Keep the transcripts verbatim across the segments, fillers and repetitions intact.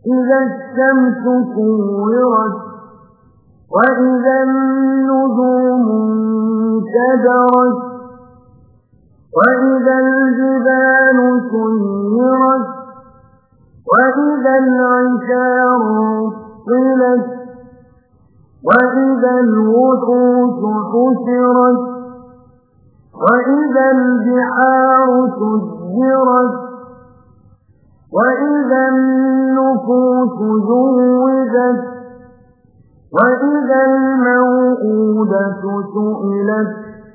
إذا الشمس كورت وإذا النجوم انكدرت وإذا الجبال سيرت وإذا العشار عطلت وإذا الوحوش حشرت وإذا البحار سجرت وإذا النفوس زوجت وإذا الموءودة سئلت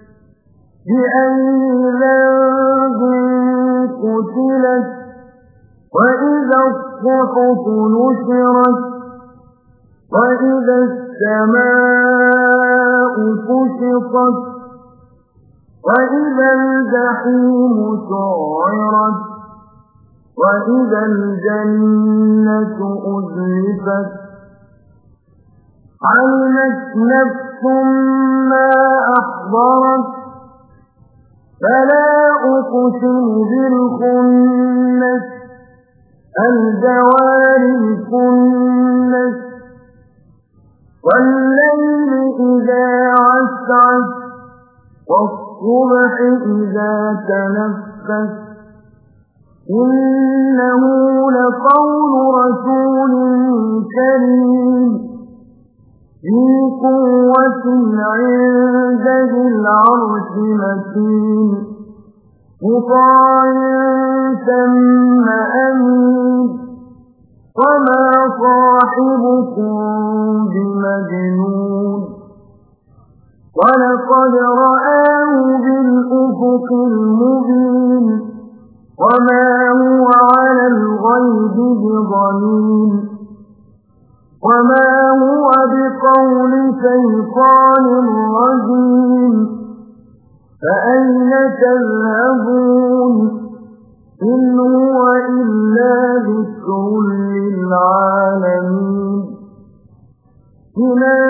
بأي ذنب قتلت وإذا الصحف نشرت وإذا السماء كشطت وإذا الجحيم سعرت وإذا الجنة أزلفت علمت نفس ما أحضرت فلا أقسم بالخنس الجوار الكنس والليل إذا عسعس والصبح إذا تنفس إنه لقول رسول كريم ذي قوة عند ذي العرش مكين مطاع ثم أمين وما صاحبكم بمجنون ولقد رآه بالأفق المبين وما هو على الغيب بضنين وما هو بقول شيطان رجيم فأين تذهبون إن هو إلا ذكر للعالمين لمن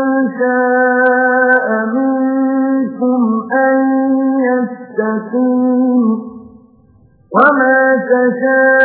شاء منكم أن يستقيم وما تشاءون